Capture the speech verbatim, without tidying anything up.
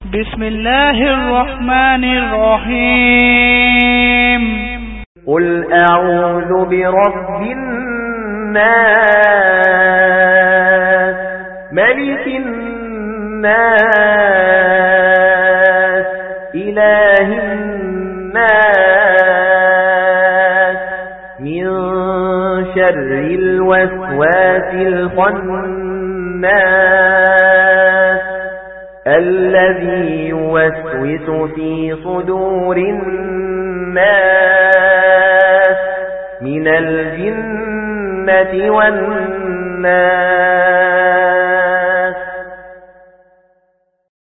بسم الله الرحمن الرحيم. قل أعوذ برب الناس ملك الناس إله الناس من شر الوسواس الخناس الذي يوسوس في صدور الناس من الجنة والناس.